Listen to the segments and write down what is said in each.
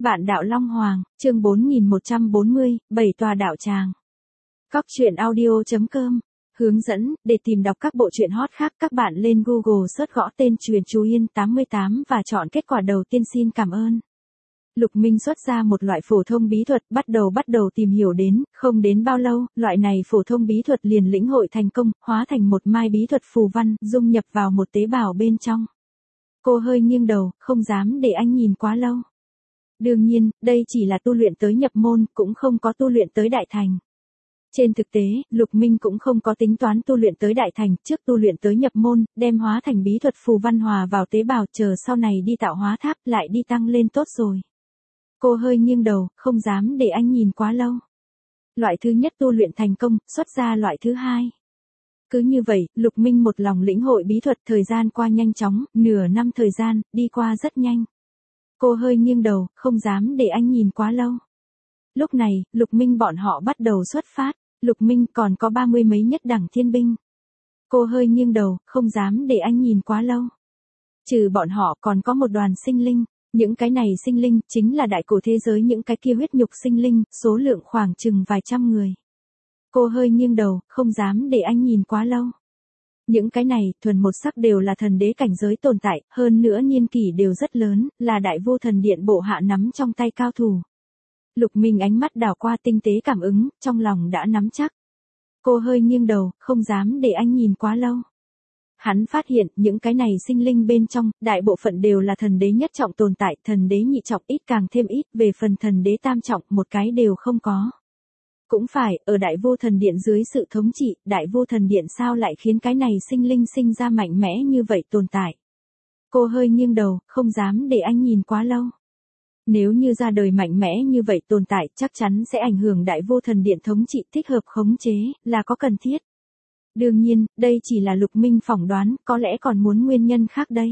Vạn đạo Long Hoàng, chương 4140, 7 tòa đạo tràng. Cóc truyện audio.com. Hướng dẫn, để tìm đọc các bộ truyện hot khác các bạn lên Google search gõ tên Truyện Chú Yên 88 và chọn kết quả đầu tiên xin cảm ơn. Lục Minh xuất ra một loại phổ thông bí thuật bắt đầu tìm hiểu đến, không đến bao lâu, loại này phổ thông bí thuật liền lĩnh hội thành công, hóa thành một mai bí thuật phù văn, dung nhập vào một tế bào bên trong. Cô hơi nghiêng đầu, không dám để anh nhìn quá lâu. Đương nhiên, đây chỉ là tu luyện tới nhập môn, cũng không có tu luyện tới đại thành. Trên thực tế, Lục Minh cũng không có tính toán tu luyện tới đại thành, trước tu luyện tới nhập môn, đem hóa thành bí thuật phù văn hòa vào tế bào, chờ sau này đi tạo hóa tháp lại đi tăng lên tốt rồi. Cô hơi nghiêng đầu, không dám để anh nhìn quá lâu. Loại thứ nhất tu luyện thành công, xuất ra loại thứ hai. Cứ như vậy, Lục Minh một lòng lĩnh hội bí thuật, thời gian qua nhanh chóng, nửa năm thời gian, đi qua rất nhanh. Cô hơi nghiêng đầu, không dám để anh nhìn quá lâu. Lúc này, Lục Minh bọn họ bắt đầu xuất phát. Lục Minh còn có 30 mấy nhất đẳng thiên binh. Cô hơi nghiêng đầu, không dám để anh nhìn quá lâu. Trừ bọn họ còn có một đoàn sinh linh. Những cái này sinh linh chính là đại cổ thế giới, những cái kia huyết nhục sinh linh, số lượng khoảng chừng vài trăm người. Cô hơi nghiêng đầu, không dám để anh nhìn quá lâu. Những cái này, thuần một sắc đều là thần đế cảnh giới tồn tại, hơn nữa niên kỷ đều rất lớn, là đại vô thần điện bộ hạ nắm trong tay cao thủ. Lục Minh ánh mắt đảo qua tinh tế cảm ứng, trong lòng đã nắm chắc. Cô hơi nghiêng đầu, không dám để anh nhìn quá lâu. Hắn phát hiện, những cái này sinh linh bên trong, đại bộ phận đều là thần đế nhất trọng tồn tại, thần đế nhị trọng ít càng thêm ít, về phần thần đế tam trọng, một cái đều không có. Cũng phải, ở đại vô thần điện dưới sự thống trị, đại vô thần điện sao lại khiến cái này sinh linh sinh ra mạnh mẽ như vậy tồn tại. Cô hơi nghiêng đầu, không dám để anh nhìn quá lâu. Nếu như ra đời mạnh mẽ như vậy tồn tại, chắc chắn sẽ ảnh hưởng đại vô thần điện thống trị, thích hợp khống chế, là có cần thiết. Đương nhiên, đây chỉ là Lục Minh phỏng đoán, có lẽ còn muốn nguyên nhân khác đây.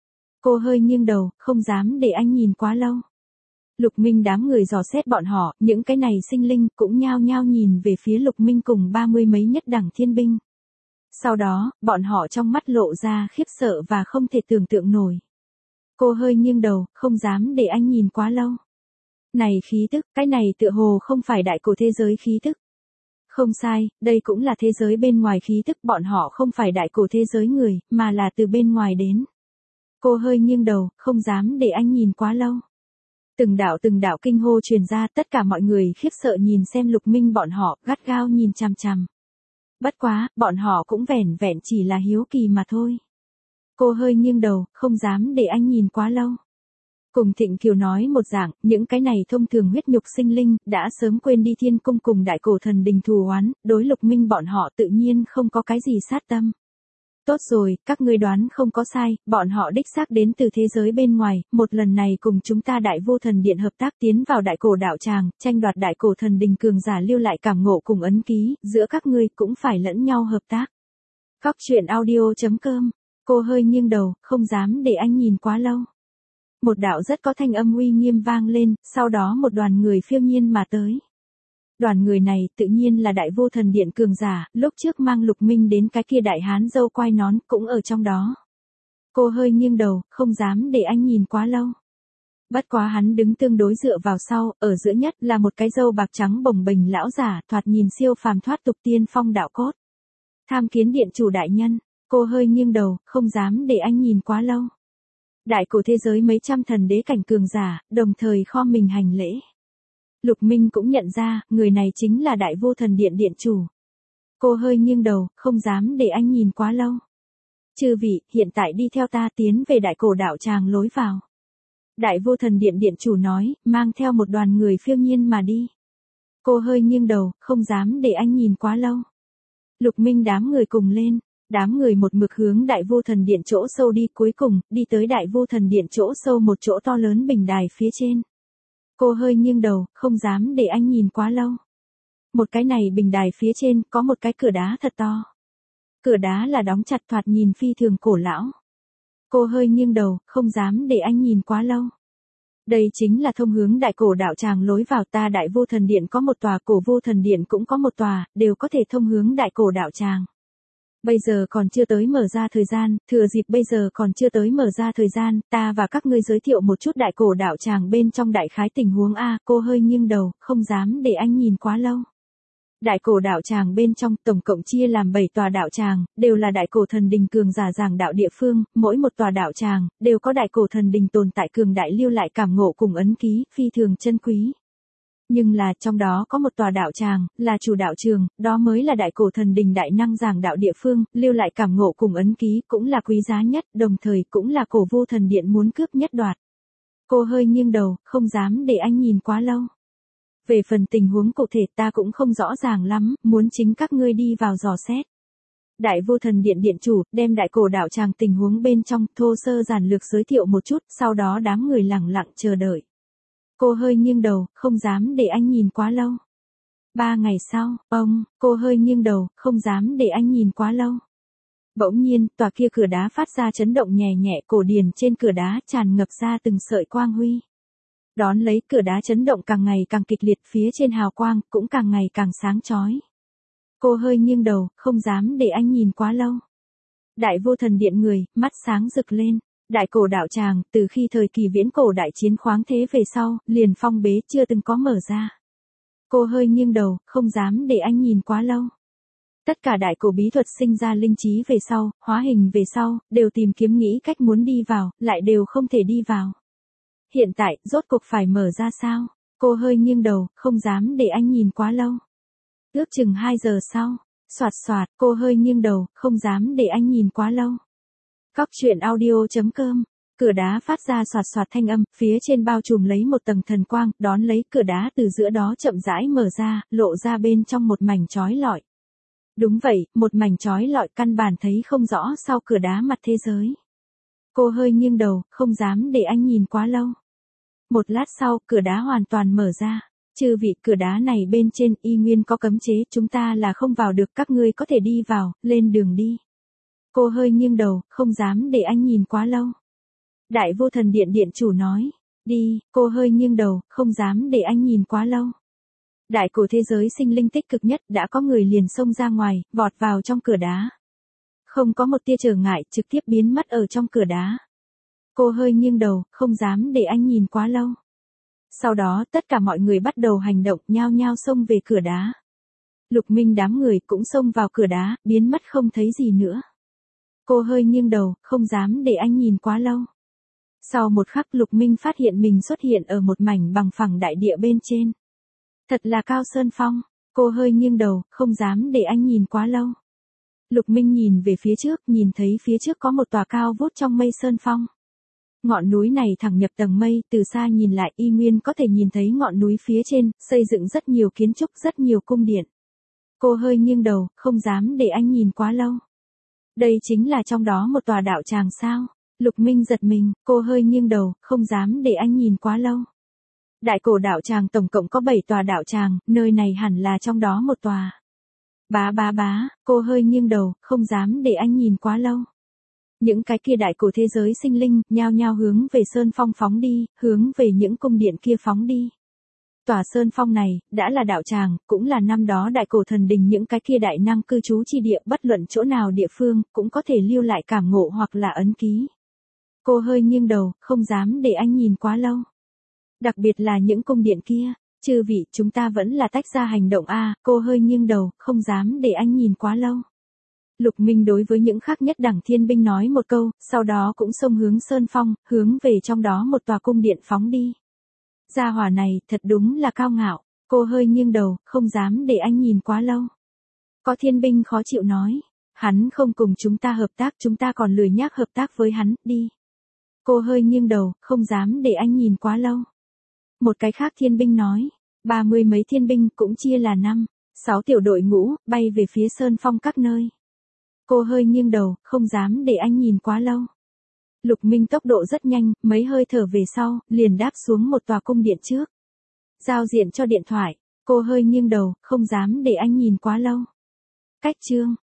Cô hơi nghiêng đầu, không dám để anh nhìn quá lâu. Lục Minh đám người dò xét bọn họ, những cái này sinh linh cũng nhao nhao nhìn về phía Lục Minh cùng 30 mấy nhất đẳng thiên binh. Sau đó, bọn họ trong mắt lộ ra khiếp sợ và không thể tưởng tượng nổi. Cô hơi nghiêng đầu, không dám để anh nhìn quá lâu. Này khí tức, cái này tựa hồ không phải đại cổ thế giới khí tức. Không sai, đây cũng là thế giới bên ngoài khí tức, bọn họ không phải đại cổ thế giới người, mà là từ bên ngoài đến. Cô hơi nghiêng đầu, không dám để anh nhìn quá lâu. Từng đạo kinh hô truyền ra, tất cả mọi người khiếp sợ nhìn xem Lục Minh bọn họ, gắt gao nhìn chằm chằm. Bất quá, bọn họ cũng vẻn vẹn chỉ là hiếu kỳ mà thôi. Cô hơi nghiêng đầu, không dám để anh nhìn quá lâu. Cùng Thịnh Kiều nói một dạng, những cái này thông thường huyết nhục sinh linh, đã sớm quên đi thiên cung cùng đại cổ thần đình thù oán, đối Lục Minh bọn họ tự nhiên không có cái gì sát tâm. Tốt rồi, các ngươi đoán không có sai, bọn họ đích xác đến từ thế giới bên ngoài, một lần này cùng chúng ta đại vô thần điện hợp tác tiến vào đại cổ đạo tràng, tranh đoạt đại cổ thần đình cường giả lưu lại cảm ngộ cùng ấn ký, giữa các ngươi cũng phải lẫn nhau hợp tác. Cóc truyện audio.com. Cô hơi nghiêng đầu, không dám để anh nhìn quá lâu. Một đạo rất có thanh âm uy nghiêm vang lên, sau đó một đoàn người phiêu nhiên mà tới. Đoàn người này tự nhiên là đại vô thần điện cường giả, lúc trước mang Lục Minh đến cái kia đại hán dâu quai nón cũng ở trong đó. Cô hơi nghiêng đầu, không dám để anh nhìn quá lâu. Bất quá hắn đứng tương đối dựa vào sau, ở giữa nhất là một cái râu bạc trắng bồng bềnh lão giả, thoạt nhìn siêu phàm thoát tục tiên phong đạo cốt. Tham kiến điện chủ đại nhân. Cô hơi nghiêng đầu, không dám để anh nhìn quá lâu. Đại cổ thế giới mấy trăm thần đế cảnh cường giả, đồng thời khom mình hành lễ. Lục Minh cũng nhận ra, người này chính là đại vô thần điện điện chủ. Cô hơi nghiêng đầu, không dám để anh nhìn quá lâu. Chư vị, hiện tại đi theo ta tiến về đại cổ đạo tràng lối vào. Đại vô thần điện điện chủ nói, mang theo một đoàn người phiêu nhiên mà đi. Cô hơi nghiêng đầu, không dám để anh nhìn quá lâu. Lục Minh đám người cùng lên. Đám người một mực hướng đại vô thần điện chỗ sâu đi, cuối cùng, đi tới đại vô thần điện chỗ sâu một chỗ to lớn bình đài phía trên. Cô hơi nghiêng đầu, không dám để anh nhìn quá lâu. Một cái này bình đài phía trên, có một cái cửa đá thật to. Cửa đá là đóng chặt, thoạt nhìn phi thường cổ lão. Cô hơi nghiêng đầu, không dám để anh nhìn quá lâu. Đây chính là thông hướng đại cổ đạo tràng lối vào, ta đại vô thần điện có một tòa, cổ vô thần điện cũng có một tòa, đều có thể thông hướng đại cổ đạo tràng. Bây giờ còn chưa tới mở ra thời gian, thừa dịp bây giờ còn chưa tới mở ra thời gian, ta và các ngươi giới thiệu một chút đại cổ đạo tràng bên trong đại khái tình huống a. Cô hơi nghiêng đầu, không dám để anh nhìn quá lâu. Đại cổ đạo tràng bên trong tổng cộng chia làm 7 tòa đạo tràng, đều là đại cổ thần đình cường giả giảng đạo địa phương, mỗi một tòa đạo tràng đều có đại cổ thần đình tồn tại cường đại lưu lại cảm ngộ cùng ấn ký, phi thường chân quý. Nhưng là trong đó có một tòa đạo tràng, là chủ đạo trường, đó mới là đại cổ thần đình đại năng giảng đạo địa phương, lưu lại cảm ngộ cùng ấn ký cũng là quý giá nhất, đồng thời cũng là cổ vô thần điện muốn cướp nhất đoạt. Cô hơi nghiêng đầu, không dám để anh nhìn quá lâu. Về phần tình huống cụ thể ta cũng không rõ ràng lắm, muốn chính các ngươi đi vào dò xét. Đại vô thần điện điện chủ, đem đại cổ đạo tràng tình huống bên trong, thô sơ giản lược giới thiệu một chút, sau đó đám người lặng lặng chờ đợi. Cô hơi nghiêng đầu, không dám để anh nhìn quá lâu. 3 ngày sau, cô hơi nghiêng đầu, không dám để anh nhìn quá lâu. Bỗng nhiên, tòa kia cửa đá phát ra chấn động nhẹ nhẹ, cổ điển trên cửa đá tràn ngập ra từng sợi quang huy. Đón lấy cửa đá chấn động càng ngày càng kịch liệt, phía trên hào quang cũng càng ngày càng sáng chói. Cô hơi nghiêng đầu, không dám để anh nhìn quá lâu. Đại vô thần điện người, mắt sáng rực lên. Đại cổ đạo tràng, từ khi thời kỳ viễn cổ đại chiến khoáng thế về sau, liền phong bế chưa từng có mở ra. Cô hơi nghiêng đầu, không dám để anh nhìn quá lâu. Tất cả đại cổ bí thuật sinh ra linh trí về sau, hóa hình về sau, đều tìm kiếm nghĩ cách muốn đi vào, lại đều không thể đi vào. Hiện tại, rốt cuộc phải mở ra sao? Cô hơi nghiêng đầu, không dám để anh nhìn quá lâu. Ước chừng 2 giờ sau, soạt soạt, cô hơi nghiêng đầu, không dám để anh nhìn quá lâu. Cóc truyện audio.com, cửa đá phát ra soạt soạt thanh âm, phía trên bao trùm lấy một tầng thần quang, đón lấy cửa đá từ giữa đó chậm rãi mở ra, lộ ra bên trong một mảnh chói lọi. Đúng vậy, một mảnh chói lọi căn bản thấy không rõ sau cửa đá mặt thế giới. Cô hơi nghiêng đầu, không dám để anh nhìn quá lâu. Một lát sau, cửa đá hoàn toàn mở ra. Chư vị, cửa đá này bên trên y nguyên có cấm chế, chúng ta là không vào được, các ngươi có thể đi vào, lên đường đi. Cô hơi nghiêng đầu, không dám để anh nhìn quá lâu. Đại vô thần điện điện chủ nói, đi, cô hơi nghiêng đầu, không dám để anh nhìn quá lâu. Đại cổ thế giới sinh linh tích cực nhất, đã có người liền xông ra ngoài, vọt vào trong cửa đá. Không có một tia trở ngại, trực tiếp biến mất ở trong cửa đá. Cô hơi nghiêng đầu, không dám để anh nhìn quá lâu. Sau đó, tất cả mọi người bắt đầu hành động, nhao nhao xông về cửa đá. Lục Minh đám người cũng xông vào cửa đá, biến mất không thấy gì nữa. Cô hơi nghiêng đầu, không dám để anh nhìn quá lâu. Sau một khắc Lục Minh phát hiện mình xuất hiện ở một mảnh bằng phẳng đại địa bên trên. Thật là cao sơn phong, cô hơi nghiêng đầu, không dám để anh nhìn quá lâu. Lục Minh nhìn về phía trước, nhìn thấy phía trước có một tòa cao vút trong mây sơn phong. Ngọn núi này thẳng nhập tầng mây, từ xa nhìn lại y nguyên có thể nhìn thấy ngọn núi phía trên, xây dựng rất nhiều kiến trúc, rất nhiều cung điện. Cô hơi nghiêng đầu, không dám để anh nhìn quá lâu. Đây chính là trong đó một tòa đạo tràng sao? Lục Minh giật mình, cô hơi nghiêng đầu, không dám để anh nhìn quá lâu. Đại cổ đạo tràng tổng cộng có 7 tòa đạo tràng, nơi này hẳn là trong đó một tòa. Bá, cô hơi nghiêng đầu, không dám để anh nhìn quá lâu. Những cái kia đại cổ thế giới sinh linh, nhao nhao hướng về sơn phong phóng đi, hướng về những cung điện kia phóng đi. Tòa sơn phong này, đã là đạo tràng, cũng là năm đó đại cổ thần đình những cái kia đại năng cư trú chi địa, bất luận chỗ nào địa phương, cũng có thể lưu lại cảm ngộ hoặc là ấn ký. Cô hơi nghiêng đầu, không dám để anh nhìn quá lâu. Đặc biệt là những cung điện kia, chư vị, chúng ta vẫn là tách ra hành động a. Cô hơi nghiêng đầu, không dám để anh nhìn quá lâu. Lục Minh đối với những khác nhất đẳng thiên binh nói một câu, sau đó cũng xông hướng sơn phong, hướng về trong đó một tòa cung điện phóng đi. Gia hỏa này, thật đúng là cao ngạo. Cô hơi nghiêng đầu, không dám để anh nhìn quá lâu. Có thiên binh khó chịu nói, hắn không cùng chúng ta hợp tác, chúng ta còn lười nhác hợp tác với hắn, đi. Cô hơi nghiêng đầu, không dám để anh nhìn quá lâu. Một cái khác thiên binh nói, 30 mấy thiên binh cũng chia là 5, 6 tiểu đội ngũ, bay về phía sơn phong các nơi. Cô hơi nghiêng đầu, không dám để anh nhìn quá lâu. Lục Minh tốc độ rất nhanh, mấy hơi thở về sau, liền đáp xuống một tòa cung điện trước. Giao diện cho điện thoại, cô hơi nghiêng đầu, không dám để anh nhìn quá lâu. Cách chương.